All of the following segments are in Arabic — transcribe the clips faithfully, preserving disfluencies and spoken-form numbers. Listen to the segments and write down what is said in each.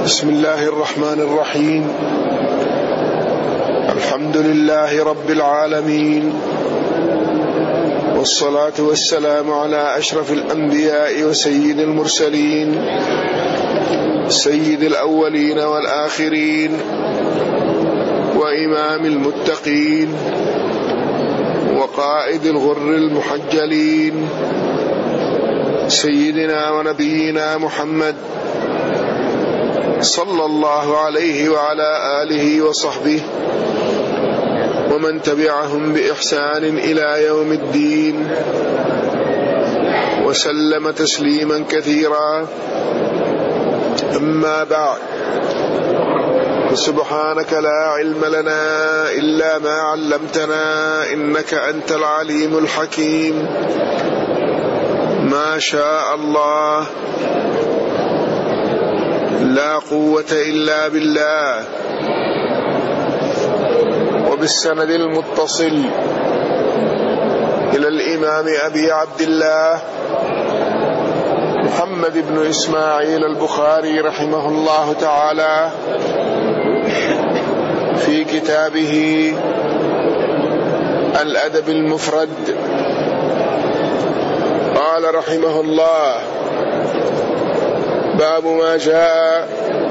بسم الله الرحمن الرحيم. الحمد لله رب العالمين، والصلاة والسلام على أشرف الأنبياء وسيد المرسلين، سيد الأولين والآخرين، وإمام المتقين، وقائد الغر المحجلين، سيدنا ونبينا محمد صلى الله عليه وعلى آله وصحبه ومن تبعهم بإحسان إلى يوم الدين، وسلم تسليما كثيرا. أما بعد، سبحانك لا علم لنا إلا ما علمتنا إنك أنت العليم الحكيم. ما شاء الله، لا قوة إلا بالله. وبالسند المتصل إلى الإمام أبي عبد الله محمد بن إسماعيل البخاري رحمه الله تعالى في كتابه الأدب المفرد، قال رحمه الله: باب ما جاء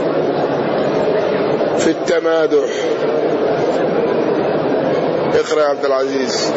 في التمادح. اقرأ عبد العزيز.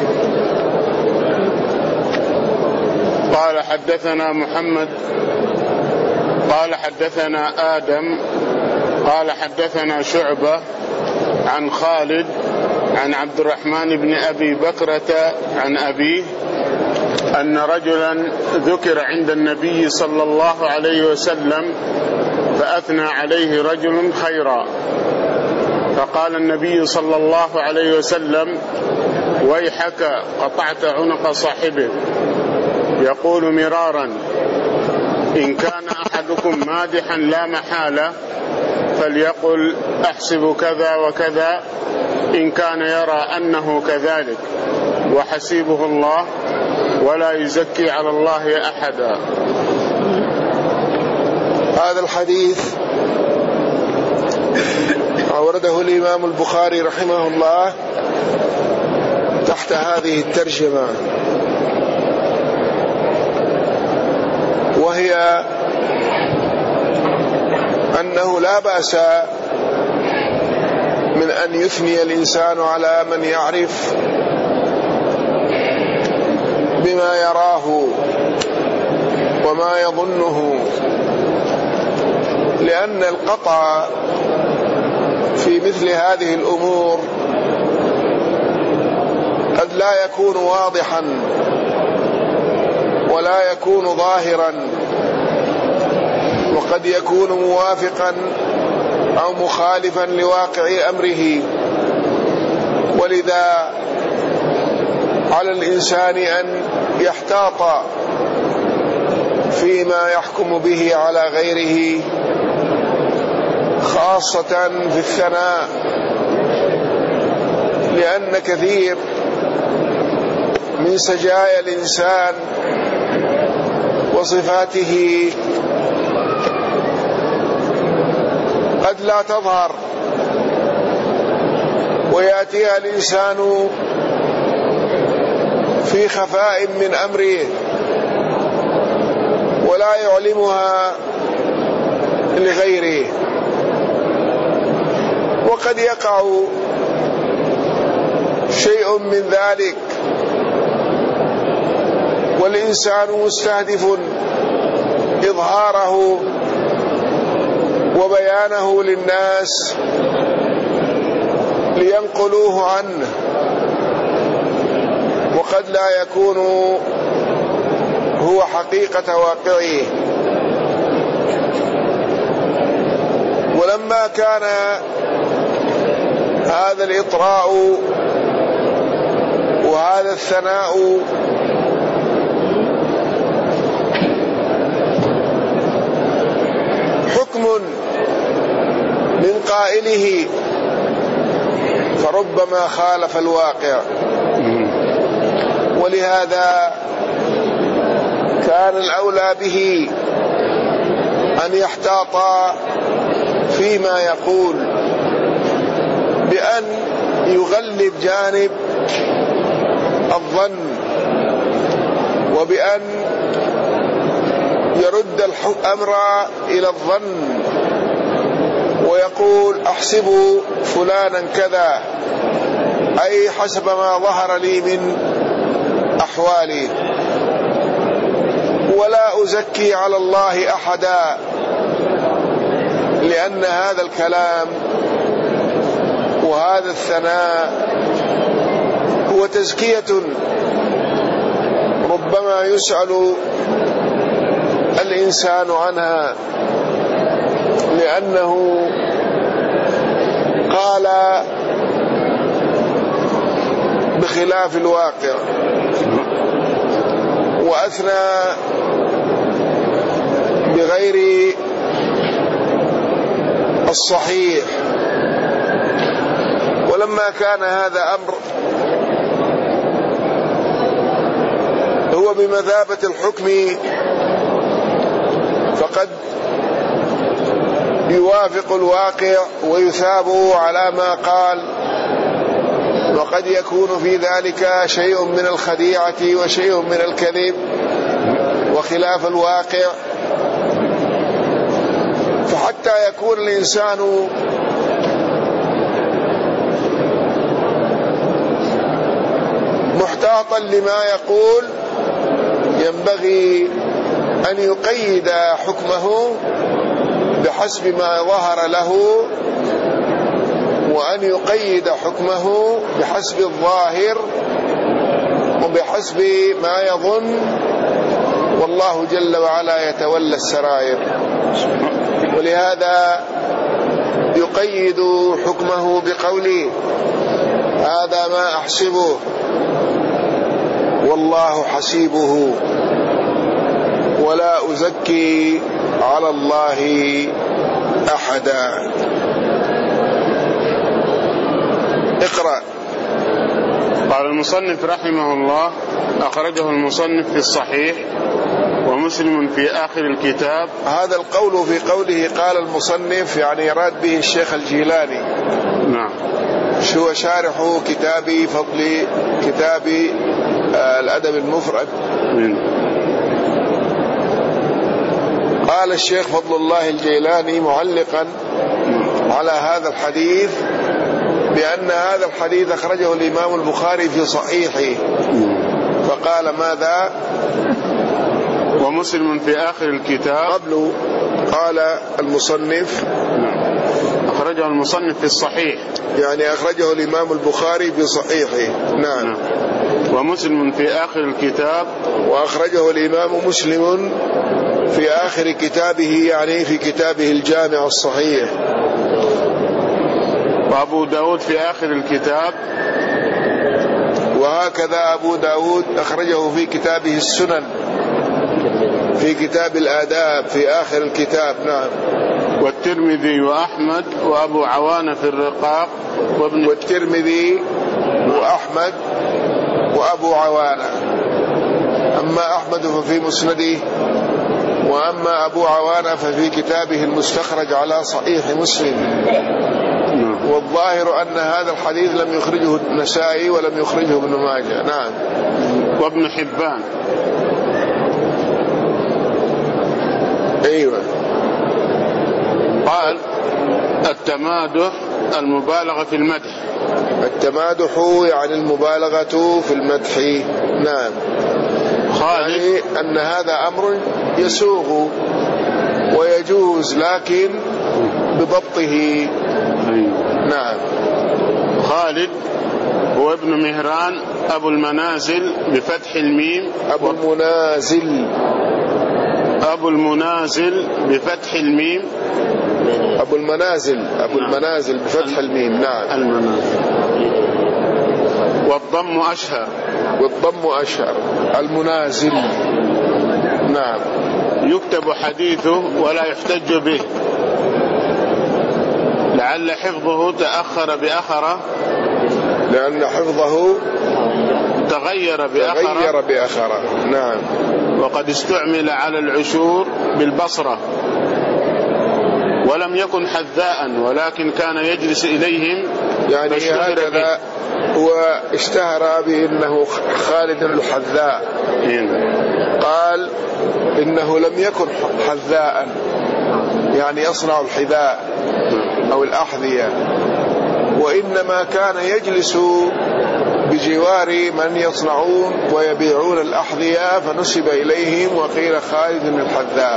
قال حدثنا محمد قال حدثنا آدم قال حدثنا شعبة عن خالد عن عبد الرحمن بن أبي بكرة عن أبيه أن رجلا ذكر عند النبي صلى الله عليه وسلم فأثنى عليه رجل خيرا، فقال النبي صلى الله عليه وسلم: ويحك قطعت عنق صاحبه. يقول مرارا: إن كان أحدكم مادحا لا محالة فليقل أحسب كذا وكذا، إن كان يرى أنه كذلك، وحسيبه الله ولا يزكي على الله أحدا. هذا الحديث أورده الإمام البخاري رحمه الله تحت هذه الترجمة، وهي أنه لا بأس من أن يثني الإنسان على من يعرف بما يراه وما يظنه، لأن القطع في مثل هذه الأمور قد لا يكون واضحا ولا يكون ظاهرا، وقد يكون موافقا أو مخالفا لواقع أمره، ولذا على الإنسان أن يحتاط فيما يحكم به على غيره، خاصة في الثناء، لأن كثير من سجايا الإنسان وصفاته قد لا تظهر، ويأتيها الإنسان في خفاء من أمره ولا يعلمها لغيره، وقد يقع شيء من ذلك والإنسان مستهدف إظهاره وبيانه للناس لينقلوه عنه، وقد لا يكون هو حقيقة واقعه. ولما كان هذا الإطراء وهذا الثناء حكم من قائله، فربما خالف الواقع، ولهذا كان الأولى به أن يحتاط فيما يقول بأن يغلب جانب الظن، وبأن يرد الأمر إلى الظن ويقول أحسب فلانا كذا، أي حسب ما ظهر لي من أحوالي، ولا أزكي على الله أحدا، لأن هذا الكلام وهذا الثناء هو تزكية ربما يسأل الإنسان عنها، لأنه قال بخلاف الواقع وأثنى بغير الصحيح. ولما كان هذا أمر هو بمثابة الحكم، فقد يوافق الواقع ويثاب على ما قال، وقد يكون في ذلك شيء من الخديعة وشيء من الكذب وخلاف الواقع. فحتى يكون الإنسان محتاطا لما يقول، ينبغي أن يقيد حكمه بحسب ما ظهر له، وأن يقيد حكمه بحسب الظاهر وبحسب ما يظن، والله جل وعلا يتولى السرائر. ولهذا يقيد حكمه بقوله هذا ما أحسبه والله حسيبه ولا أزكي على الله أحدا. اقرأ. قال المصنف رحمه الله: أخرجه المصنف في الصحيح ومسلم في آخر الكتاب. هذا القول في قوله قال المصنف يعني يراد به الشيخ الجيلاني. نعم. شو شارح كتاب فضل كتاب الأدب المفرد. من. قال الشيخ فضل الله الجيلاني معلقا على هذا الحديث بأن هذا الحديث أخرجه الإمام البخاري في صحيحه، فقال ماذا؟ ومسلم في آخر الكتاب. قبل قال المصنف أخرجه المصنف في الصحيح، يعني أخرجه الإمام البخاري في صحيحه. نعم. نعم. ومسلم في آخر الكتاب، وأخرجه الإمام مسلم في آخر كتابه يعني في كتابه الجامع الصحيح. وأبو داود في آخر الكتاب، وهكذا أبو داود أخرجه في كتابه السنن في كتاب الآداب في آخر الكتاب. نعم. والترمذي وأحمد وأبو عوانة في الرقاق وابن والترمذي وأحمد وأبو عوانة. أما أحمد ففي مسنده، وأما أبو عوانة ففي كتابه المستخرج على صحيح مسلم. والظاهر أن هذا الحديث لم يخرجه النسائي ولم يخرجه ابن ماجه. نعم. وابن حبان. أيوة. قال التمادح المبالغة في المدح. التمادح يعني المبالغة في المدح. نعم. يعني أن هذا أمر يسوغ ويجوز لكن بضبطه. نعم. خالد هو ابن مهران أبو المنازل بفتح الميم. أبو المنازل. أبو المنازل بفتح الميم. أبو المنازل. أبو نعم. المنازل بفتح الميم. نعم. المنازل. والضم أشهر. والضم أشهر. المنازل. نعم. يكتب حديثه ولا يحتج به، لعل حفظه تأخر بأخرة، لأن حفظه تغير بأخرة. تغير بأخرة. نعم. وقد استعمل على العشور بالبصرة. ولم يكن حذاء ولكن كان يجلس إليهم. يعني هكذا هو اشتهر بأنه خالد الحذاء. قال إنه لم يكن حذاء يعني يصنع الحذاء أو الأحذية، وإنما كان يجلس بجوار من يصنعون ويبيعون الأحذية فنسب إليهم وقيل خالد الحذاء.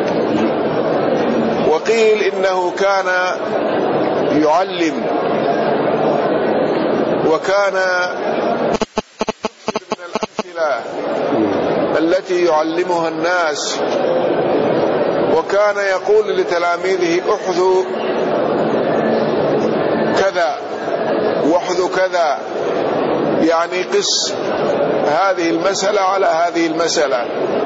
وقيل إنه كان يعلم وكان من الأمثلة التي يعلمها الناس، وكان يقول لتلاميذه احذوا كذا واحذوا كذا، يعني قس هذه المسألة على هذه المسألة،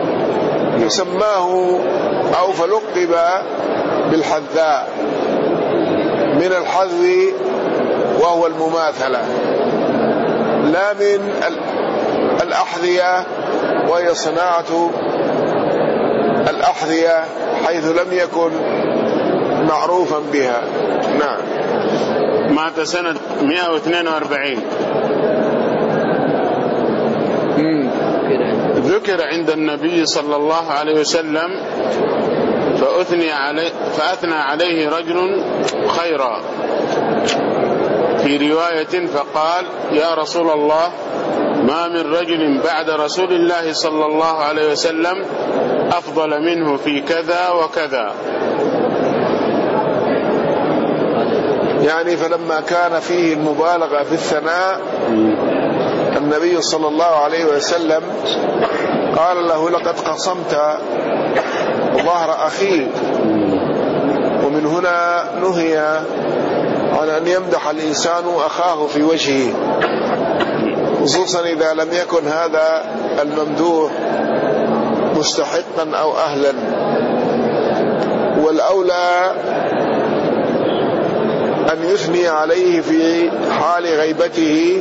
يسماه أو فلقب بالحذاء من الحذو وهو المماثلة، لا من الأحذية وهي صناعة الأحذية حيث لم يكن معروفا بها. نعم. مات سنة مئة واثنين وأربعين. ذكر عند النبي صلى الله عليه وسلم فأثني عليه فأثنى عليه رجل خيرا في رواية فقال يا رسول الله ما من رجل بعد رسول الله صلى الله عليه وسلم أفضل منه في كذا وكذا. يعني فلما كان فيه المبالغة في الثناء النبي صلى الله عليه وسلم قال له لقد قصمت ظهر أخيك، ومن هنا نهي عن أن يمدح الإنسان أخاه في وجهه، خصوصا إذا لم يكن هذا الممدوح مستحقا أو أهلا. والأولى أن يثني عليه في حال غيبته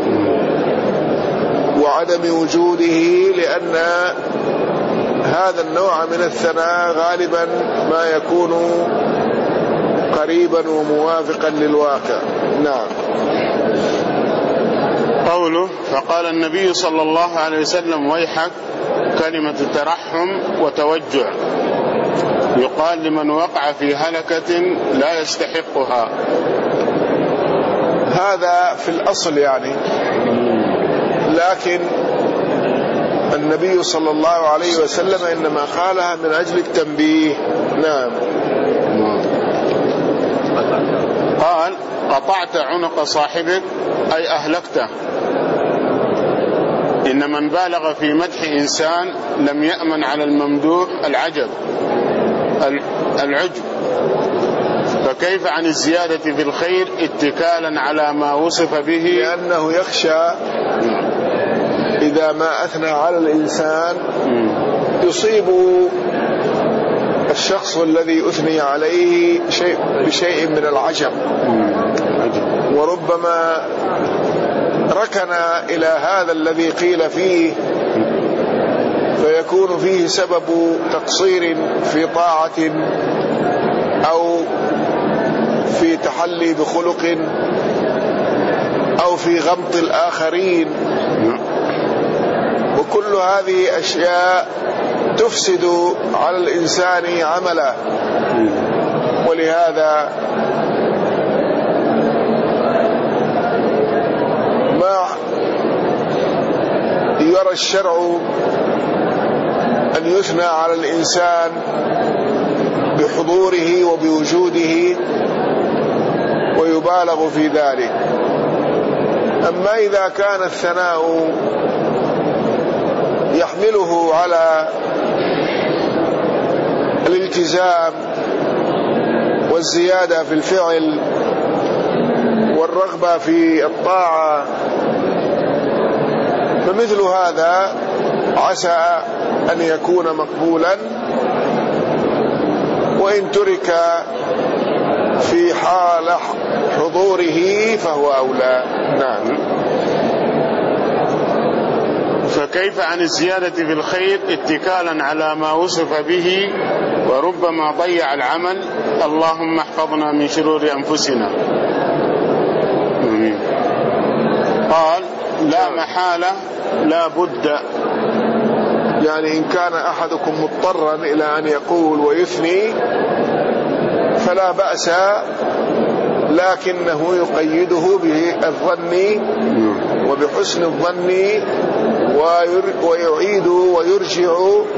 وعدم وجوده، لأن هذا النوع من الثناء غالبا ما يكون قريبا وموافقا للواقع. نعم. قوله فقال النبي صلى الله عليه وسلم ويحك كلمة ترحم وتوجع يقال لمن وقع في هلكة لا يستحقها. هذا في الأصل يعني، لكن النبي صلى الله عليه وسلم إنما قالها من أجل التنبيه. نعم. قال قطعت عنق صاحبك أي أهلكته. إن من بالغ في مدح إنسان لم يأمن على الممدوح العجب العجب، فكيف عن الزيادة في الخير اتكالا على ما وصف به، لأنه يخشى إذا ما أثنى على الإنسان يصيب الشخص الذي أثني عليه شيء بشيء من العجب، وربما ركن إلى هذا الذي قيل فيه فيكون فيه سبب تقصير في طاعة أو في تحلي بخلق أو في غمط الآخرين، وكل هذه أشياء تفسد على الإنسان عمله. ولهذا ما يرى الشرع أن يثنى على الإنسان بحضوره وبوجوده ويبالغ في ذلك. أما إذا كان الثناء يحمله على الالتزام والزيادة في الفعل والرغبة في الطاعة، فمثل هذا عسى أن يكون مقبولا، وإن ترك في حال حضوره فهو أولى. نعم. فكيف عن الزيادة في الخير اتكالا على ما وصف به وربما ضيع العمل. اللهم احفظنا من شرور أنفسنا. قال لا محالة لا بد، يعني إن كان أحدكم مضطرا إلى أن يقول ويثني فلا بأس، لكنه يقيده بالظن وبحسن الظن، ويعيد ويرجع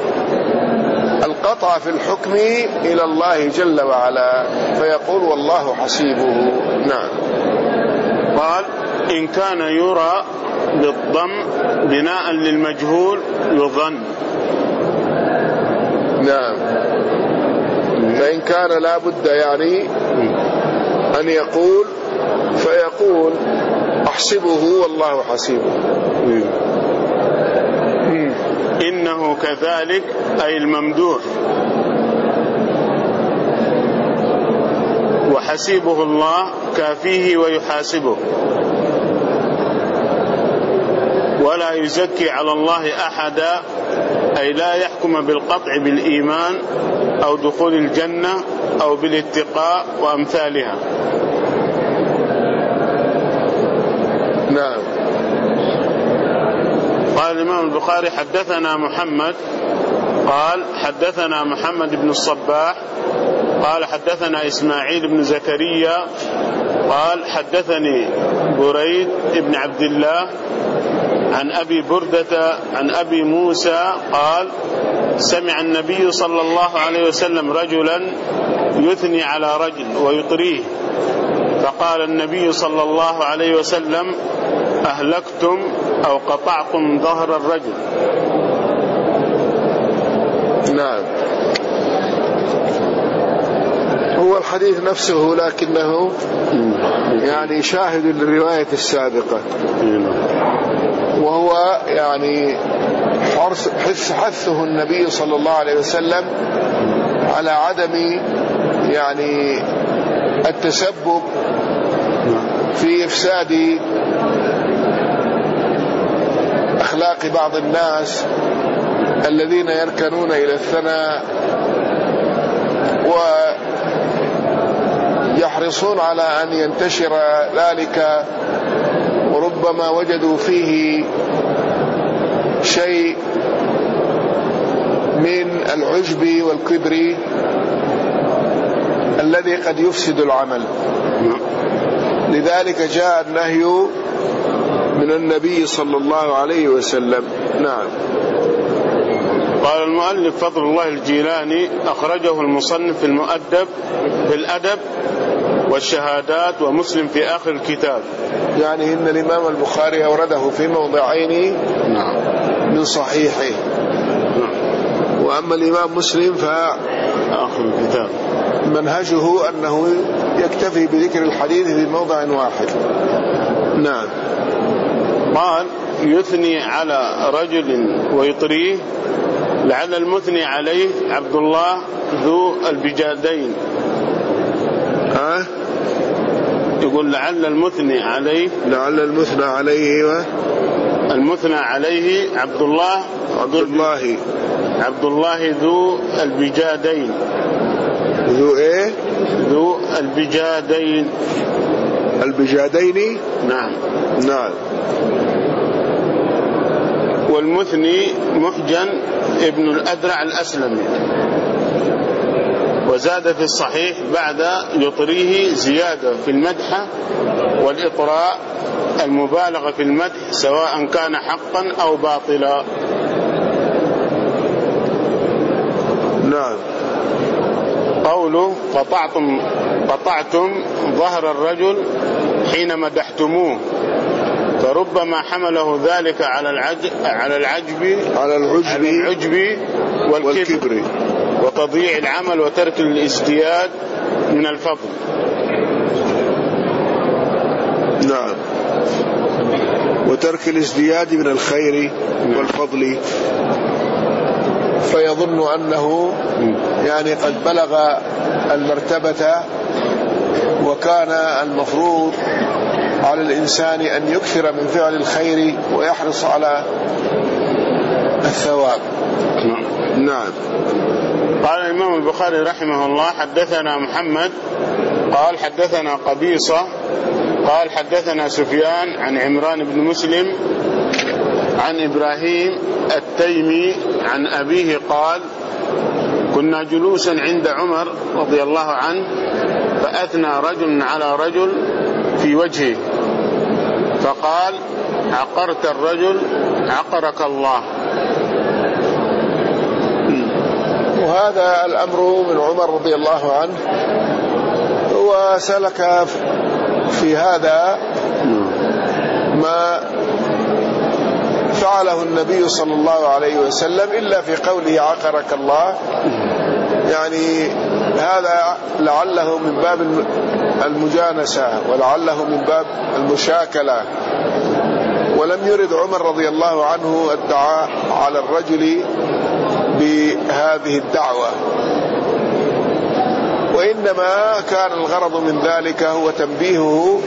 القطع في الحكم إلى الله جل وعلا، فيقول والله حسيبه. نعم. قال إن كان يرى بالضم بناء للمجهول يظن. نعم. فإن كان لا بد يعني أن يقول فيقول أحسبه والله حسيبه. إنه كذلك أي الممدوح، وحسيبه الله كافيه ويحاسبه، ولا يزكي على الله أحدا، أي لا يحكم بالقطع بالإيمان أو دخول الجنة أو بالاتقاء وأمثالها. نعم. قال الإمام البخاري حدثنا محمد قال حدثنا محمد بن الصباح قال حدثنا إسماعيل بن زكريا قال حدثني بريد بن عبد الله عن أبي بردة عن أبي موسى قال سمع النبي صلى الله عليه وسلم رجلا يثني على رجل ويطريه، فقال النبي صلى الله عليه وسلم أهلكتم أو قطعتم ظهر الرجل. نعم. هو الحديث نفسه لكنه يعني شاهد للرواية السابقة، وهو يعني حثه النبي صلى الله عليه وسلم على عدم يعني التسبب في إفساد أخلاق بعض الناس الذين يركنون إلى الثناء ويحرصون على أن ينتشر ذلك، وربما وجدوا فيه شيء من العجب والكبر الذي قد يفسد العمل. لذلك جاء النهي من النبي صلى الله عليه وسلم. نعم. قال المؤلف فضل الله الجيلاني أخرجه المصنف في المؤدب في الأدب والشهادات، ومسلم في آخر الكتاب. يعني إن الإمام البخاري أورده في موضعين من صحيحه، وأما الإمام مسلم فآخر الكتاب منهجه أنه يكتفي بذكر الحديث في موضع واحد. نعم. قال يثني على رجل ويطريه، لعل المثني عليه عبد الله ذو البجادين. ها؟ يقول لعل المثني عليه لعل المثنى عليه و... المثنى عليه عبد الله عبد الله عبد الله ذو البجادين. ذو ايه؟ ذو البجادين. البجادين. نعم. نعم. والمثني محجن ابن الأدرع الأسلمي. وزاد في الصحيح بعد يطريه زيادة في المدح والإطراء، المبالغة في المدح سواء كان حقا أو باطلا. نعم. قوله قطعتم قطعتم ظهر الرجل حين مدحتموه، فربما حمله ذلك على العجب على العجب على العجب, العجب والكبر, والكبر وتضييع العمل وترك الازدياد من الفضل. نعم. وترك الازدياد من الخير والفضل، فيظن أنه يعني قد بلغ المرتبة، وكان المفروض على الإنسان أن يكثر من فعل الخير ويحرص على الثواب. نعم. قال الإمام البخاري رحمه الله: حدثنا محمد قال حدثنا قبيصة قال حدثنا سفيان عن عمران بن مسلم عن إبراهيم التيمي عن أبيه قال: كنا جلوسا عند عمر رضي الله عنه فأثنى رجل على رجل في وجهه فقال: عقرت الرجل عقرك الله. وهذا الأمر من عمر رضي الله عنه، هو سلك في هذا ما فعله النبي صلى الله عليه وسلم، إلا في قوله عقرك الله، يعني هذا لعله من باب المجانسة ولعله من باب المشاكلة، ولم يرد عمر رضي الله عنه الدعاء على الرجل بهذه الدعوة، وإنما كان الغرض من ذلك هو تنبيهه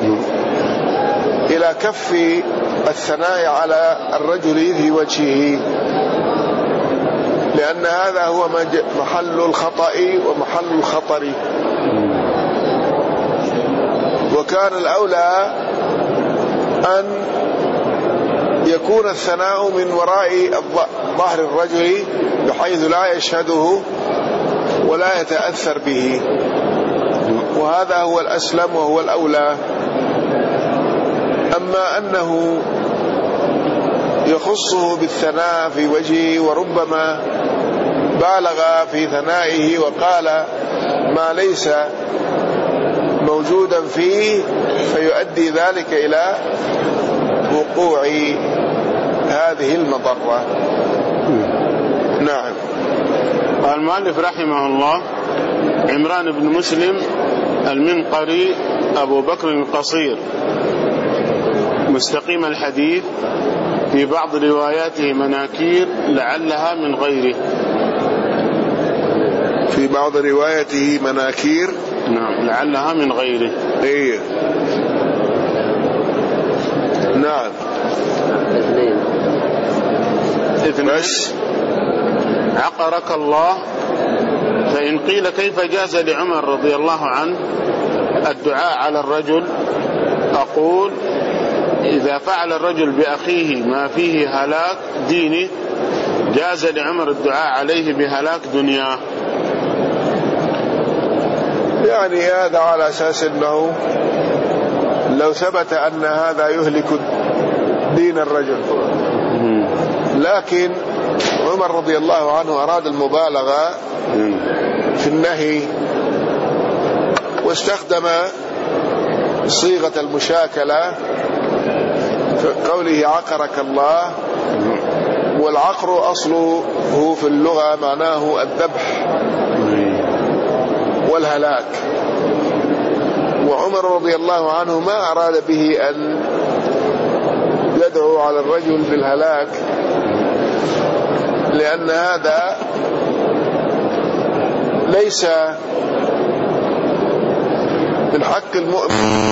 إلى كف الثناء على الرجل في وجهه، لأن هذا هو محل الخطأ ومحل الخطر، وكان الأولى أن يكون الثناء من وراء ظهر الرجل بحيث لا يشهده ولا يتأثر به، وهذا هو الأسلم وهو الأولى. أما أنه يخصه بالثناء في وجهه وربما بالغ في ثنائه وقال ما ليس موجودا فيه فيؤدي ذلك إلى وقوع هذه المضرة. نعم. قال المؤلف رحمه الله: عمران بن مسلم المنقري أبو بكر القصير مستقيم الحديث، في بعض رواياته مناكير لعلها من غيره. في بعض روايته مناكير، نعم، لعلها من غيره. إيه. نعم. اثنين اثنين بس. عقرك الله. فإن قيل كيف جاز لعمر رضي الله عنه الدعاء على الرجل، أقول: إذا فعل الرجل بأخيه ما فيه هلاك دينه جاز لعمر الدعاء عليه بهلاك دنياه. يعني هذا على أساس أنه لو ثبت أن هذا يهلك دين الرجل، لكن عمر رضي الله عنه أراد المبالغة في النهي واستخدم صيغة المشاكلة في قوله عقرك الله، والعقر أصله في اللغة معناه الذبح والهلاك، وعمر رضي الله عنه ما أراد به أن يدعو على الرجل بالهلاك، لأن هذا ليس من حق المؤمن،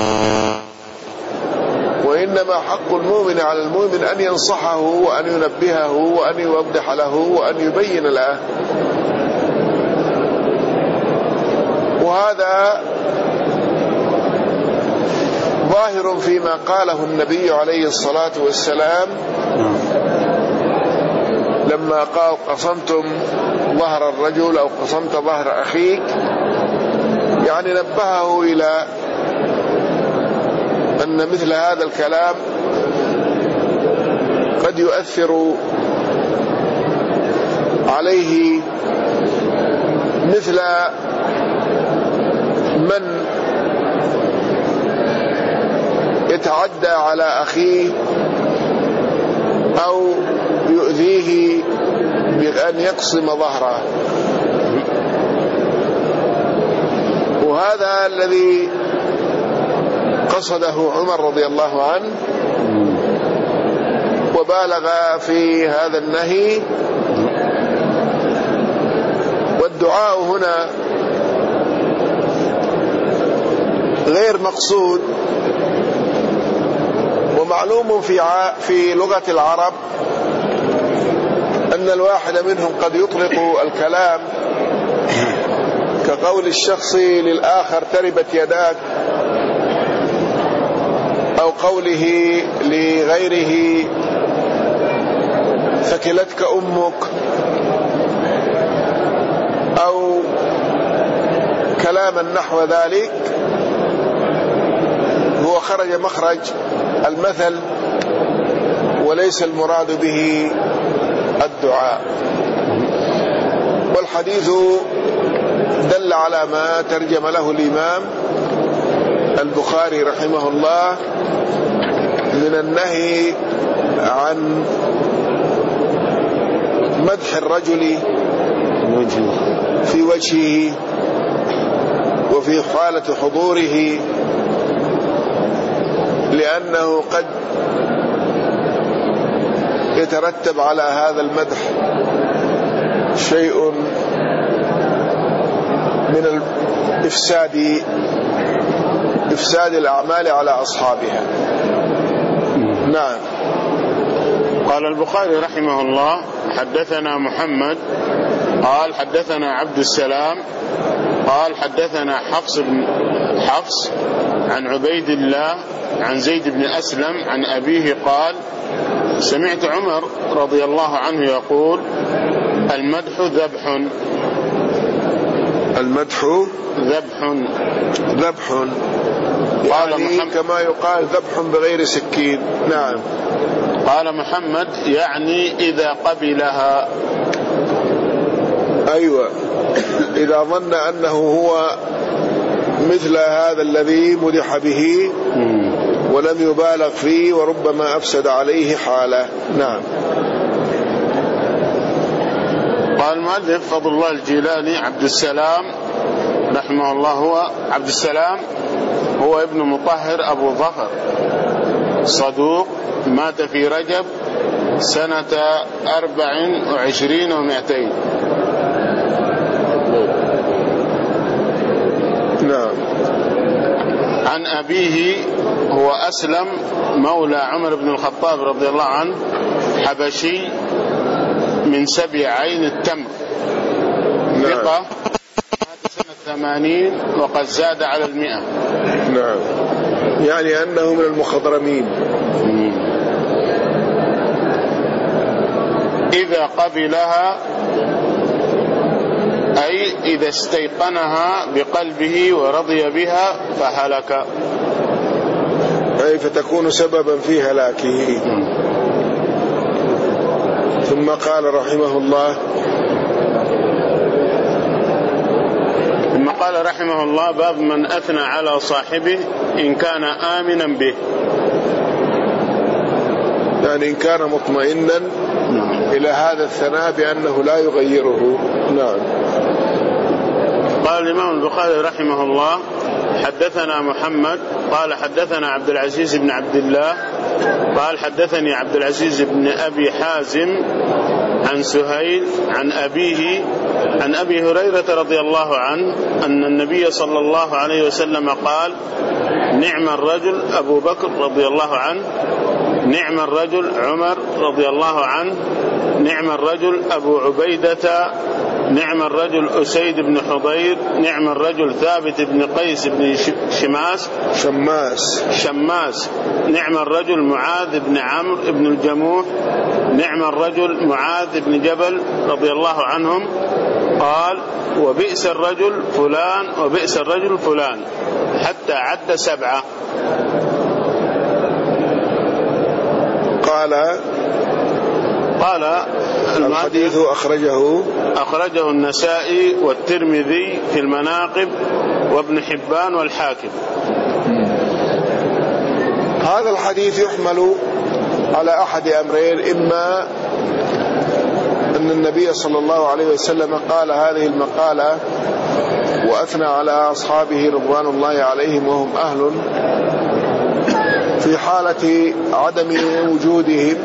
وإنما حق المؤمن على المؤمن أن ينصحه وأن ينبهه وأن يوضح له وأن يبين له. وهذا ظاهر فيما قاله النبي عليه الصلاة والسلام لما قال: قصمتم ظهر الرجل أو قصمت ظهر أخيك، يعني نبهه إلى أن مثل هذا الكلام قد يؤثر عليه مثل من يتعدى على أخيه أو يؤذيه بأن يقصم ظهره. وهذا الذي قصده عمر رضي الله عنه وبالغ في هذا النهي. والدعاء هنا غير مقصود، ومعلوم في في لغة العرب أن الواحد منهم قد يطلق الكلام كقول الشخص للآخر تربت يداك، أو قوله لغيره ثكلتك أمك، أو كلاما نحو ذلك، هو خرج مخرج المثل وليس المراد به الدعاء. والحديث دل على ما ترجم له الإمام البخاري رحمه الله من النهي عن مدح الرجل في وجهه وفي حالة حضوره، لأنه قد يترتب على هذا المدح شيء من الإفساد إفساد الأعمال على أصحابها. نعم. قال البخاري رحمه الله: حدثنا محمد قال حدثنا عبد السلام قال حدثنا حفص بن حفص عن عبيد الله عن زيد بن أسلم عن أبيه قال: سمعت عمر رضي الله عنه يقول: المدح ذبح. المدح ذبح ذبح قال يعني محمد كما يقال ذبح بغير سكين. نعم. قال محمد: يعني إذا قبلها. أيوة، إذا ظن أنه هو مثل هذا الذي مدح به ولم يبالغ فيه وربما أفسد عليه حاله. نعم. قال المؤلف: فضل الله الجيلاني عبد السلام رحمه الله، هو عبد السلام هو ابن مطهر أبو ظفر، صدوق، مات في رجب سنة أربع وعشرين ومائتين. نعم. عن أبيه هو أسلم مولى عمر بن الخطاب رضي الله عنه، حبشي من سبع عين التمر، ثقة، مات سنة ثمانين وقد زاد على المئة. نعم، يعني أنه من المخضرمين. إذا قبلها أي إذا استيقنها بقلبه ورضي بها فهلك، أي فتكون سببا في هلاكه. ثم قال رحمه الله ثم قال رحمه الله: باب من أثنى على صاحبه إن كان آمنا به، يعني إن كان مطمئنا إلى هذا الثناء بأنه لا يغيره. نعم. قال الإمام البخاري رحمه الله: حدثنا محمد قال حدثنا عبد العزيز بن عبد الله قال حدثني عبد العزيز بن أبي حازم عن سهيل عن أبيه عن أبي هريرة رضي الله عنه أن النبي صلى الله عليه وسلم قال: نعم الرجل أبو بكر رضي الله عنه، نعم الرجل عمر رضي الله عنه، نعم الرجل أبو عبيدة، نعم الرجل أسيد بن حضير، نعم الرجل ثابت بن قيس بن شماس شماس شماس نعم الرجل معاذ بن عمرو بن الجموح، نعم الرجل معاذ بن جبل رضي الله عنهم. قال: وبئس الرجل فلان وبئس الرجل فلان، حتى عد سبعة. قال قال الحديث أخرجه أخرجه النسائي والترمذي في المناقب وابن حبان والحاكم. هذا الحديث يحمل على أحد أمرين: إما أن النبي صلى الله عليه وسلم قال هذه المقالة وأثنى على أصحابه رضوان الله عليهم وهم أهل في حالة عدم وجودهم،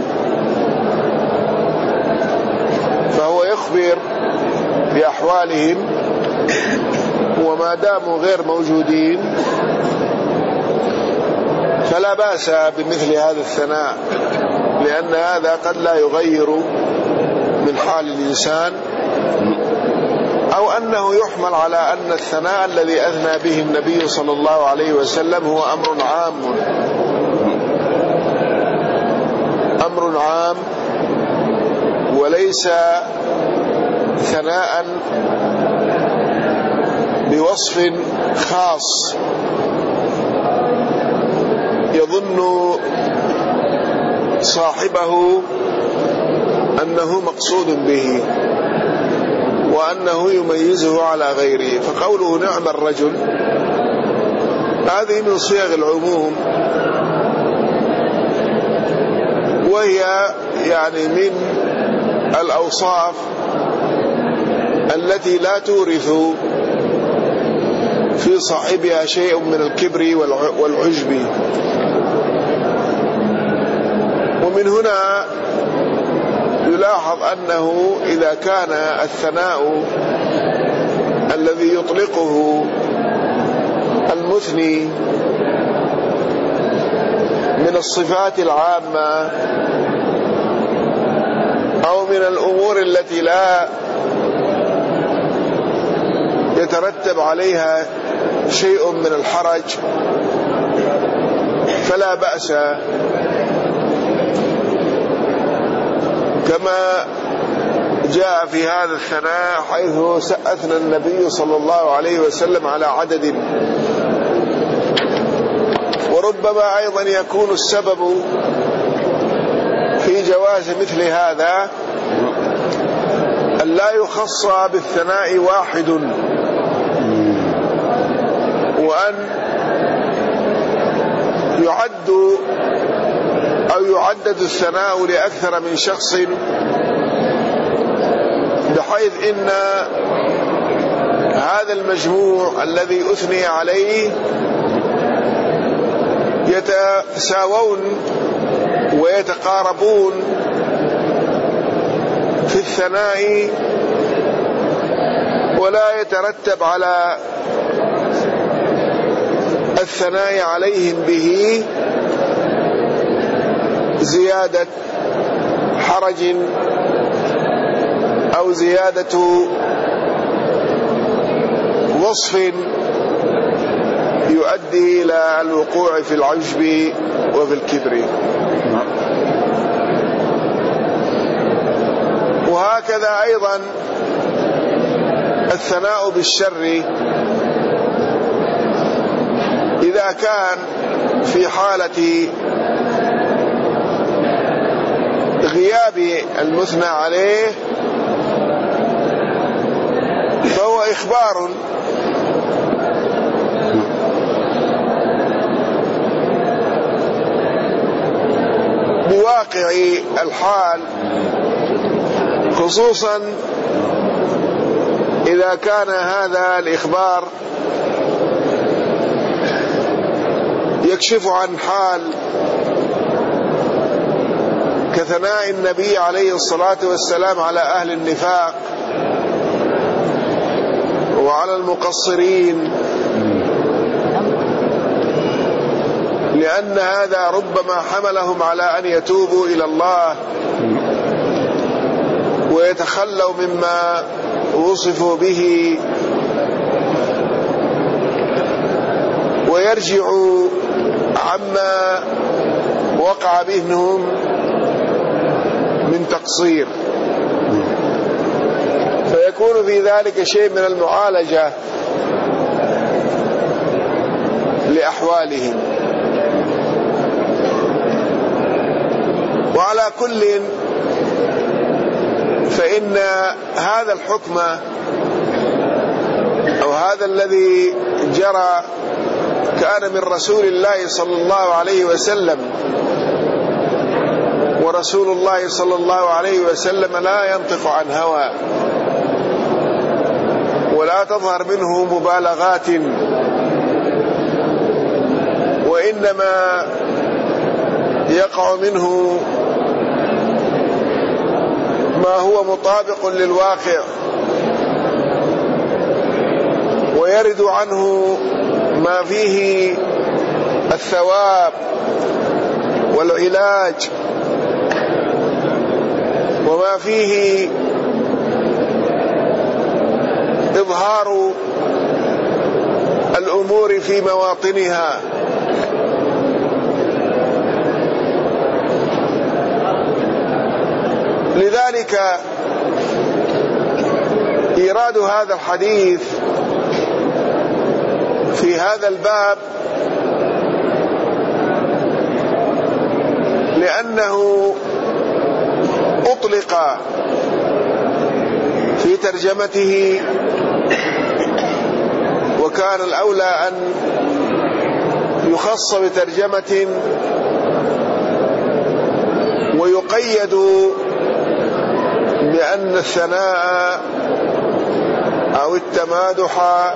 فهو يخبر بأحوالهم، وما داموا غير موجودين فلا بأس بمثل هذا الثناء، لأن هذا قد لا يغير من حال الإنسان، أو أنه يحمل على أن الثناء الذي أثنى به النبي صلى الله عليه وسلم هو أمر عام أمر عام وليس ثناء بوصف خاص يظن صاحبه أنه مقصود به وأنه يميزه على غيره. فقوله نعم الرجل هذه من صيغ العموم، وهي يعني من الأوصاف التي لا تورث في صاحبها شيء من الكبر والعجب. ومن هنا يلاحظ أنه إذا كان الثناء الذي يطلقه المثني من الصفات العامة أو من الأمور التي لا يترتب عليها شيء من الحرج فلا بأس، كما جاء في هذا الثناء حيث أثنى النبي صلى الله عليه وسلم على عدد. وربما أيضا يكون السبب في جواز مثل هذا أن لا يخص بالثناء واحد، وأن يعد أو يعدد الثناء لأكثر من شخص، بحيث إن هذا المجموع الذي أثني عليه يتساوون ويتقاربون في الثناء، ولا يترتب على الثناء عليهم به زيادة حرج أو زيادة وصف يؤدي إلى الوقوع في العجب وفي الكبر. وهكذا أيضا الثناء بالشر إذا كان في حالة غياب المثنى عليه فهو إخبار بواقع الحال، خصوصا إذا كان هذا الإخبار يكشف عن حال كثناء النبي عليه الصلاة والسلام على أهل النفاق وعلى المقصرين، لأن هذا ربما حملهم على أن يتوبوا إلى الله ويتخلوا مما وصفوا به ويرجعوا عما وقع بهم من تقصير، فيكون في ذلك شيء من المعالجة لأحوالهم. وعلى كل فإن هذا الحكم أو هذا الذي جرى كان من رسول الله صلى الله عليه وسلم، ورسول الله صلى الله عليه وسلم لا ينطق عن هوى ولا تظهر منه مبالغات، وإنما يقع منه ما هو مطابق للواقع، ويرد عنه ما فيه الثواب والعلاج وما فيه إظهار الأمور في مواطنها، لذلك إيراد هذا الحديث في هذا الباب لأنه أطلق في ترجمته، وكان الأولى أن يخص بترجمة ويقيد بأن الثناء أو التمادح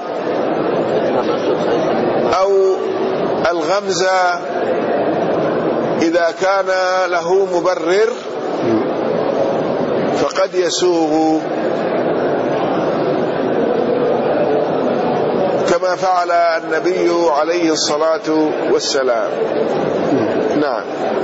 أو الغمزة إذا كان له مبرر فقد يسوغ، كما فعل النبي عليه الصلاة والسلام. نعم.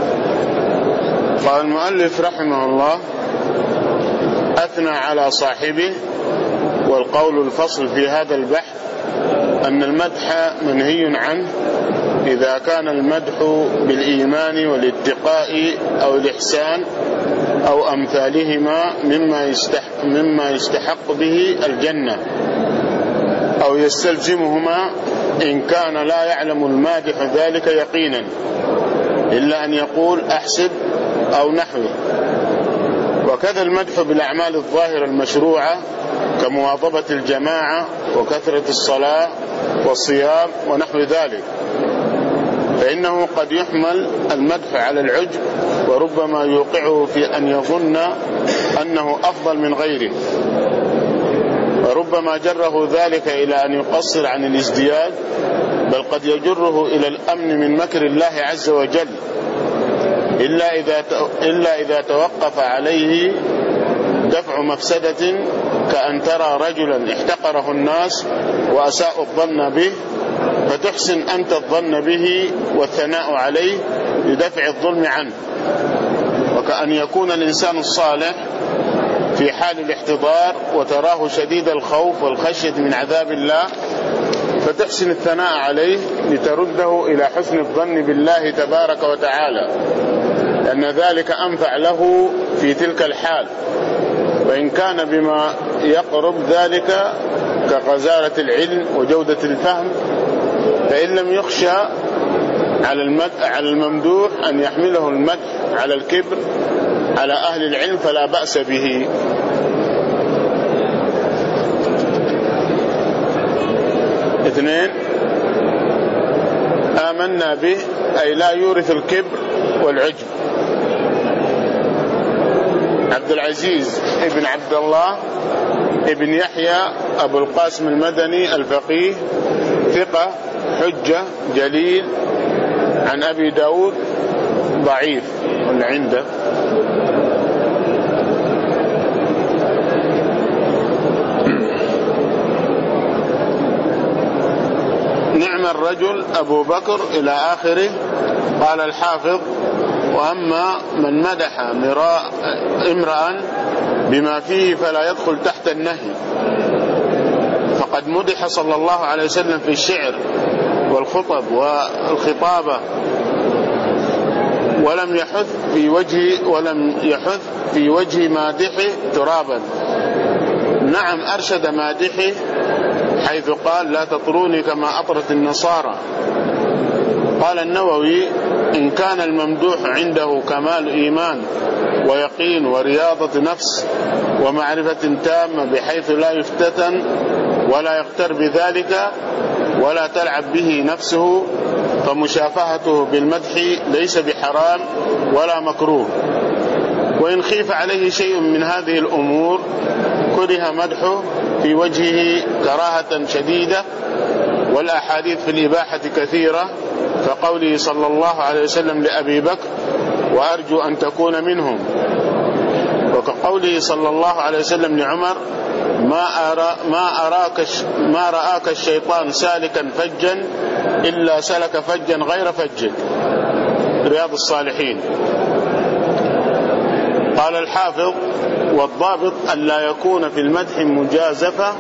قال المؤلف رحمه الله: أثنى على صاحبه. والقول الفصل في هذا البحث أن المدح منهي عنه إذا كان المدح بالإيمان والاتقاء أو الإحسان أو أمثالهما مما يستحق, مما يستحق به الجنة أو يستلزمهما إن كان لا يعلم المادح ذلك يقينا، إلا أن يقول أحسب أو نحوه. وكذا المدح بالأعمال الظاهرة المشروعة كمواظبة الجماعة وكثرة الصلاة والصيام ونحو ذلك، فإنه قد يحمل المدح على العجب، وربما يوقعه في أن يظن أنه أفضل من غيره، وربما جره ذلك إلى أن يقصر عن الازدياد، بل قد يجره إلى الأمن من مكر الله عز وجل، إلا إذا إلا إذا توقف عليه دفع مفسدة، كأن ترى رجلا احتقره الناس وأساءوا الظن به، فتحسن أنت الظن به والثناء عليه لدفع الظلم عنه. وكأن يكون الإنسان الصالح في حال الاحتضار وتراه شديد الخوف والخشية من عذاب الله، فتحسن الثناء عليه لترده إلى حسن الظن بالله تبارك وتعالى، لأن ذلك أنفع له في تلك الحال. وإن كان بما يقرب ذلك كغزارة العلم وجودة الفهم، فإن لم يخشى على الممدوح أن يحمله المدح على الكبر على أهل العلم فلا بأس به. اثنين، آمنا به أي لا يورث الكبر والعجب. عبد العزيز ابن عبد الله ابن يحيى أبو القاسم المدني الفقيه، ثقة حجة جليل، عن أبي داود ضعيف ولا عنده. نعم الرجل أبو بكر إلى آخره. قال الحافظ: وأما من مدح امرأ بما فيه فلا يدخل تحت النهي، فقد مدح صلى الله عليه وسلم في الشعر والخطب والخطابة، ولم يحث في وجه ولم يحث في وجه مادحه ترابا. نعم أرشد مادحه حيث قال: لا تطروني كما أطرت النصارى. قال النووي: إن كان الممدوح عنده كمال إيمان ويقين ورياضة نفس ومعرفة تامة بحيث لا يفتتن ولا يغتر بذلك ولا تلعب به نفسه، فمشافهته بالمدح ليس بحرام ولا مكروه. وإن خيف عليه شيء من هذه الأمور كره مدحه في وجهه كراهة شديدة، والأحاديث في الإباحة كثيرة، كقوله صلى الله عليه وسلم لأبي بكر: وأرجو أن تكون منهم، وكقوله صلى الله عليه وسلم لعمر: ما أرى ما أراك ما رآك الشيطان سالكا فجا إلا سلك فجا غير فج. رياض الصالحين. قال الحافظ: والضابط ألا يكون في المدح مجازفة،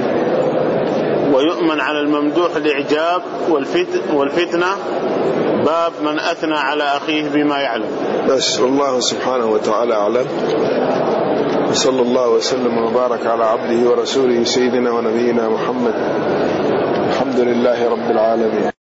ويؤمن على الممدوح الإعجاب والفتنة، باب من أثنى على أخيه بما يعلم. بس والله سبحانه وتعالى أعلم، وصلى الله وسلم وبارك على عبده ورسوله سيدنا ونبينا محمد. الحمد لله رب العالمين.